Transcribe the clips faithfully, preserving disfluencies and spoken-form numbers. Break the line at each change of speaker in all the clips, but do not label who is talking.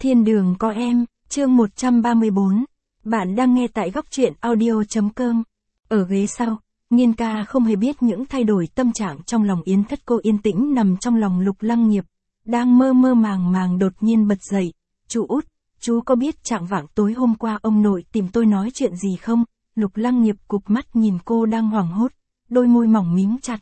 Thiên đường có em, chương một trăm ba mươi bốn. Bạn đang nghe tại góc truyện audio.com. Ở ghế sau, Nhiên ca không hề biết những thay đổi tâm trạng trong lòng Yến Thất. Cô yên tĩnh nằm trong lòng Lục Lăng Nghiệp, đang mơ mơ màng màng đột nhiên bật dậy. Chú út, chú có biết trạng vạng tối hôm qua ông nội tìm tôi nói chuyện gì không? Lục Lăng Nghiệp cụp mắt nhìn cô đang hoảng hốt, đôi môi mỏng mím chặt.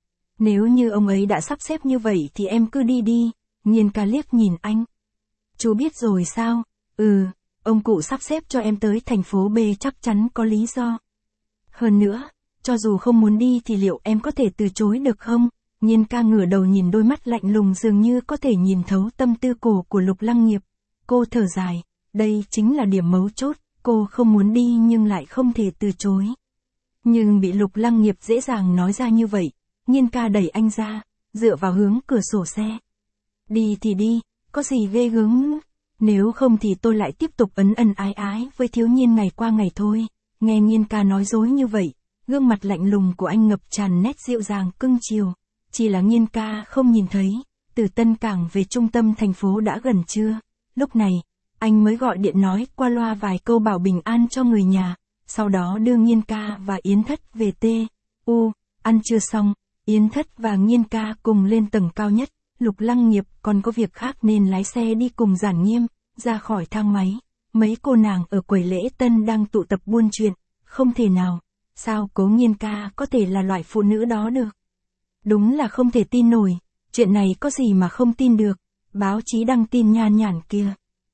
Nếu như ông ấy đã sắp xếp như vậy thì em cứ đi đi. Nhiên ca liếc nhìn anh. Chú biết rồi sao? Ừ, ông cụ sắp xếp cho em tới thành phố B chắc chắn có lý do. Hơn nữa, cho dù không muốn đi thì liệu em có thể từ chối được không? Nhiên ca ngửa đầu nhìn đôi mắt lạnh lùng dường như có thể nhìn thấu tâm tư cổ của Lục Lăng Nghiệp. Cô thở dài, đây chính là điểm mấu chốt, cô không muốn đi nhưng lại không thể từ chối. Nhưng bị Lục Lăng Nghiệp dễ dàng nói ra như vậy, Nhiên ca đẩy anh ra, dựa vào hướng cửa sổ xe. Đi thì đi, có gì ghê gớm, nếu không thì tôi lại tiếp tục ấn ân ái ái với thiếu Nhiên ngày qua ngày thôi. Nghe Nhiên ca nói dối như vậy, gương mặt lạnh lùng của anh ngập tràn nét dịu dàng cưng chiều. Chỉ là Nhiên ca không nhìn thấy, từ Tân Cảng về trung tâm thành phố đã gần trưa. Lúc này, anh mới gọi điện nói qua loa vài câu bảo bình an cho người nhà, sau đó đưa Nhiên ca và Yến Thất về T. U. Ăn trưa xong, Yến Thất và Nhiên ca cùng lên tầng cao nhất. Lục Lăng Nghiệp còn có việc khác nên lái xe đi cùng Giản Nghiêm, ra khỏi thang máy. Mấy cô nàng ở quầy lễ tân đang tụ tập buôn chuyện, không thể nào, sao Cố Nhiên ca có thể là loại phụ nữ đó được. Đúng là không thể tin nổi, chuyện này có gì mà không tin được, báo chí đăng tin nhan nhản kia.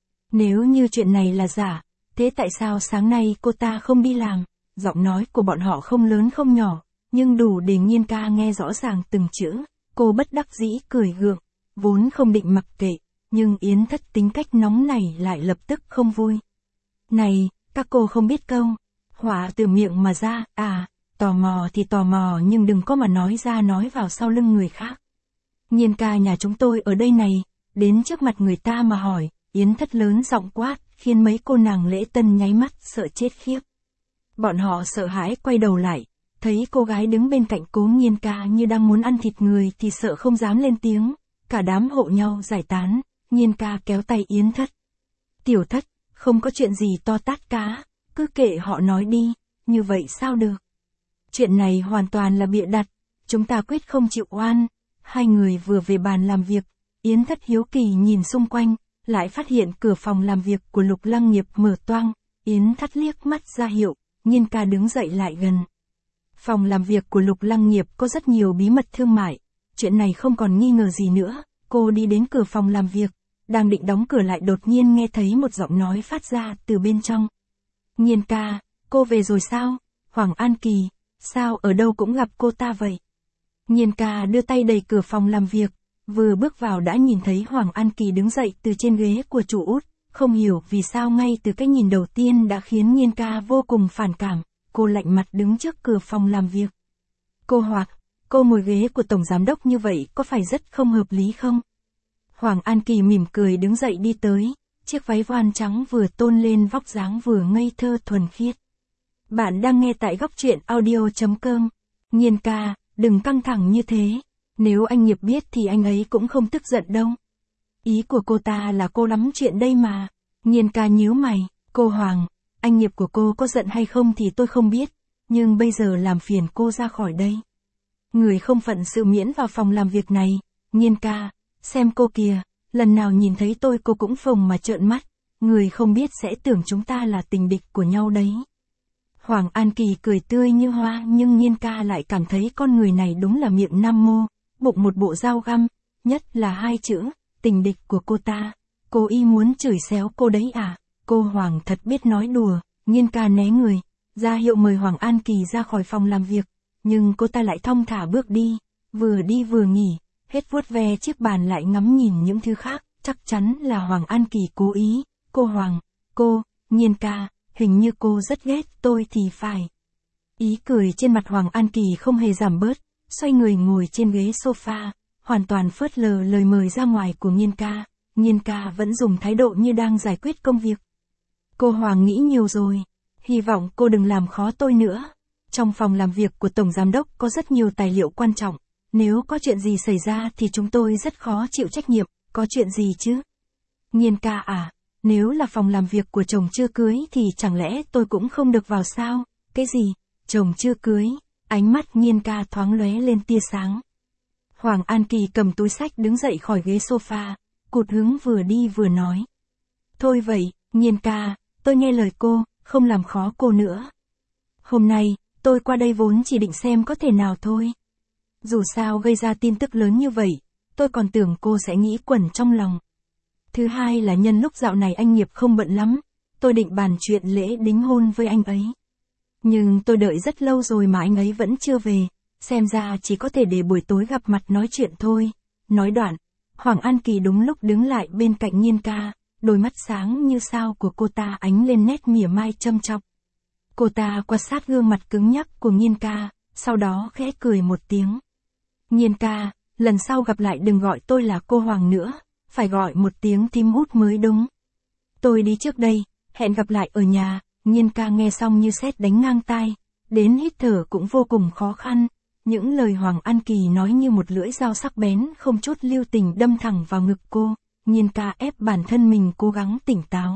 Nếu như chuyện này là giả, thế tại sao sáng nay cô ta không đi làm? Giọng nói của bọn họ không lớn không nhỏ, nhưng đủ để Nhiên ca nghe rõ ràng từng chữ. Cô bất đắc dĩ cười gượng, vốn không định mặc kệ, nhưng Yến Thất tính cách nóng này lại lập tức không vui. Này, các cô không biết câu, hỏa từ miệng mà ra, à, tò mò thì tò mò nhưng đừng có mà nói ra nói vào sau lưng người khác. Nhiên ca nhà chúng tôi ở đây này, đến trước mặt người ta mà hỏi, Yến Thất lớn giọng quát, khiến mấy cô nàng lễ tân nháy mắt sợ chết khiếp. Bọn họ sợ hãi quay đầu lại. Thấy cô gái đứng bên cạnh Cố Nhiên ca như đang muốn ăn thịt người thì sợ không dám lên tiếng, cả đám hộ nhau giải tán. Nhiên ca kéo tay Yến Thất. Tiểu Thất, không có chuyện gì to tát cá, cứ kệ họ nói đi, như vậy sao được? Chuyện này hoàn toàn là bịa đặt, chúng ta quyết không chịu oan. Hai người vừa về bàn làm việc, Yến Thất hiếu kỳ nhìn xung quanh, lại phát hiện cửa phòng làm việc của Lục Lăng Nghiệp mở toang. Yến Thất liếc mắt ra hiệu, Nhiên ca đứng dậy lại gần. Phòng làm việc của Lục Lăng Nghiệp có rất nhiều bí mật thương mại, chuyện này không còn nghi ngờ gì nữa. Cô đi đến cửa phòng làm việc, đang định đóng cửa lại đột nhiên nghe thấy một giọng nói phát ra từ bên trong. Nhiên ca, cô về rồi sao? Hoàng An Kỳ, sao ở đâu cũng gặp cô ta vậy? Nhiên ca đưa tay đẩy cửa phòng làm việc, vừa bước vào đã nhìn thấy Hoàng An Kỳ đứng dậy từ trên ghế của chủ út, không hiểu vì sao ngay từ cái nhìn đầu tiên đã khiến Nhiên ca vô cùng phản cảm. Cô lạnh mặt đứng trước cửa phòng làm việc. Cô Hoặc, cô ngồi ghế của tổng giám đốc như vậy có phải rất không hợp lý không? Hoàng An Kỳ mỉm cười đứng dậy đi tới, chiếc váy voan trắng vừa tôn lên vóc dáng vừa ngây thơ thuần khiết. Bạn đang nghe tại góc truyện audio.com. Nhiên ca, đừng căng thẳng như thế, nếu anh Nghiệp biết thì anh ấy cũng không tức giận đâu. Ý của cô ta là cô lắm chuyện đây mà. Nhiên ca nhíu mày, cô Hoàng. Anh Nghiệp của cô có giận hay không thì tôi không biết, nhưng bây giờ làm phiền cô ra khỏi đây. Người không phận sự miễn vào phòng làm việc này. Nhiên ca, xem cô kìa, lần nào nhìn thấy tôi cô cũng phồng mà trợn mắt, người không biết sẽ tưởng chúng ta là tình địch của nhau đấy. Hoàng An Kỳ cười tươi như hoa nhưng Nhiên ca lại cảm thấy con người này đúng là miệng nam mô, bụng một bộ dao găm, nhất là hai chữ, tình địch của cô ta. Cô y muốn chửi xéo cô đấy à? Cô Hoàng thật biết nói đùa. Nhiên ca né người, ra hiệu mời Hoàng An Kỳ ra khỏi phòng làm việc, nhưng cô ta lại thong thả bước đi, vừa đi vừa nghỉ, hết vuốt ve chiếc bàn lại ngắm nhìn những thứ khác, chắc chắn là Hoàng An Kỳ cố ý. Cô Hoàng, cô, Nhiên ca, hình như cô rất ghét tôi thì phải. Ý cười trên mặt Hoàng An Kỳ không hề giảm bớt, xoay người ngồi trên ghế sofa, hoàn toàn phớt lờ lời mời ra ngoài của Nhiên ca. Nhiên ca vẫn dùng thái độ như đang giải quyết công việc. Cô Hoàng nghĩ nhiều rồi, hy vọng cô đừng làm khó tôi nữa. Trong phòng làm việc của Tổng Giám đốc có rất nhiều tài liệu quan trọng, nếu có chuyện gì xảy ra thì chúng tôi rất khó chịu trách nhiệm, có chuyện gì chứ? Nhiên ca à, nếu là phòng làm việc của chồng chưa cưới thì chẳng lẽ tôi cũng không được vào sao? Cái gì? Chồng chưa cưới? Ánh mắt Nhiên ca thoáng lóe lên tia sáng. Hoàng An Kỳ cầm túi xách đứng dậy khỏi ghế sofa, cụt hứng vừa đi vừa nói. Thôi vậy, Nhiên ca, tôi nghe lời cô, không làm khó cô nữa. Hôm nay, tôi qua đây vốn chỉ định xem có thể nào thôi. Dù sao gây ra tin tức lớn như vậy, tôi còn tưởng cô sẽ nghĩ quẩn trong lòng. Thứ hai là nhân lúc dạo này anh Nghiệp không bận lắm, tôi định bàn chuyện lễ đính hôn với anh ấy. Nhưng tôi đợi rất lâu rồi mà anh ấy vẫn chưa về, xem ra chỉ có thể để buổi tối gặp mặt nói chuyện thôi. Nói đoạn, Hoàng An Kỳ đúng lúc đứng lại bên cạnh Nhiên ca, đôi mắt sáng như sao của cô ta ánh lên nét mỉa mai châm chọc. Cô ta quan sát gương mặt cứng nhắc của Nhiên ca, sau đó khẽ cười một tiếng. Nhiên ca, lần sau gặp lại đừng gọi tôi là cô Hoàng nữa, phải gọi một tiếng thím út mới đúng. Tôi đi trước đây, hẹn gặp lại ở nhà. Nhiên ca nghe xong như sét đánh ngang tai, đến hít thở cũng vô cùng khó khăn. Những lời Hoàng An Kỳ nói như một lưỡi dao sắc bén không chút lưu tình đâm thẳng vào ngực cô. Nhiên ca ép bản thân mình cố gắng tỉnh táo.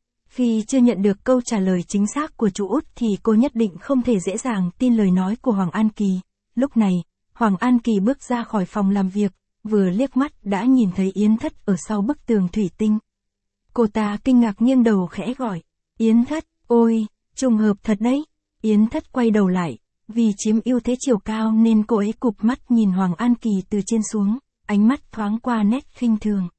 Khi chưa nhận được câu trả lời chính xác của chú út thì cô nhất định không thể dễ dàng tin lời nói của Hoàng An Kỳ. Lúc này, Hoàng An Kỳ bước ra khỏi phòng làm việc, vừa liếc mắt đã nhìn thấy Yến Thất ở sau bức tường thủy tinh. Cô ta kinh ngạc nghiêng đầu khẽ gọi, Yến Thất, ôi, trùng hợp thật đấy. Yến Thất quay đầu lại, vì chiếm ưu thế chiều cao nên cô ấy cụp mắt nhìn Hoàng An Kỳ từ trên xuống, ánh mắt thoáng qua nét khinh thường.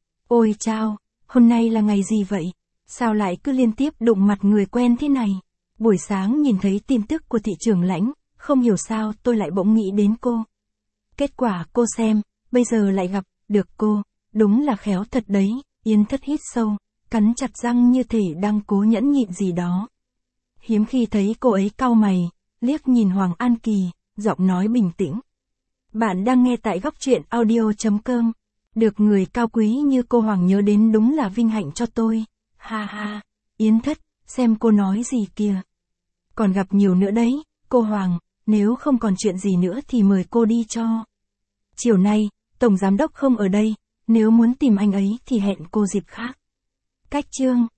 Ôi chao, hôm nay là ngày gì vậy? Sao lại cứ liên tiếp đụng mặt người quen thế này? Buổi sáng nhìn thấy tin tức của thị trưởng Lãnh, không hiểu sao tôi lại bỗng nghĩ đến cô. Kết quả cô xem, bây giờ lại gặp được cô, đúng là khéo thật đấy. Yến Thất hít sâu, cắn chặt răng như thể đang cố nhẫn nhịn gì đó. Hiếm khi thấy cô ấy cau mày, liếc nhìn Hoàng An Kỳ, giọng nói bình tĩnh. Bạn đang nghe tại góc truyện audio chấm com. Được người cao quý như cô Hoàng nhớ đến đúng là vinh hạnh cho tôi. Ha ha, Yến Thất, xem cô nói gì kìa. Còn gặp nhiều nữa đấy, cô Hoàng, nếu không còn chuyện gì nữa thì mời cô đi cho. Chiều nay, Tổng Giám Đốc không ở đây, nếu muốn tìm anh ấy thì hẹn cô dịp khác. Cách chương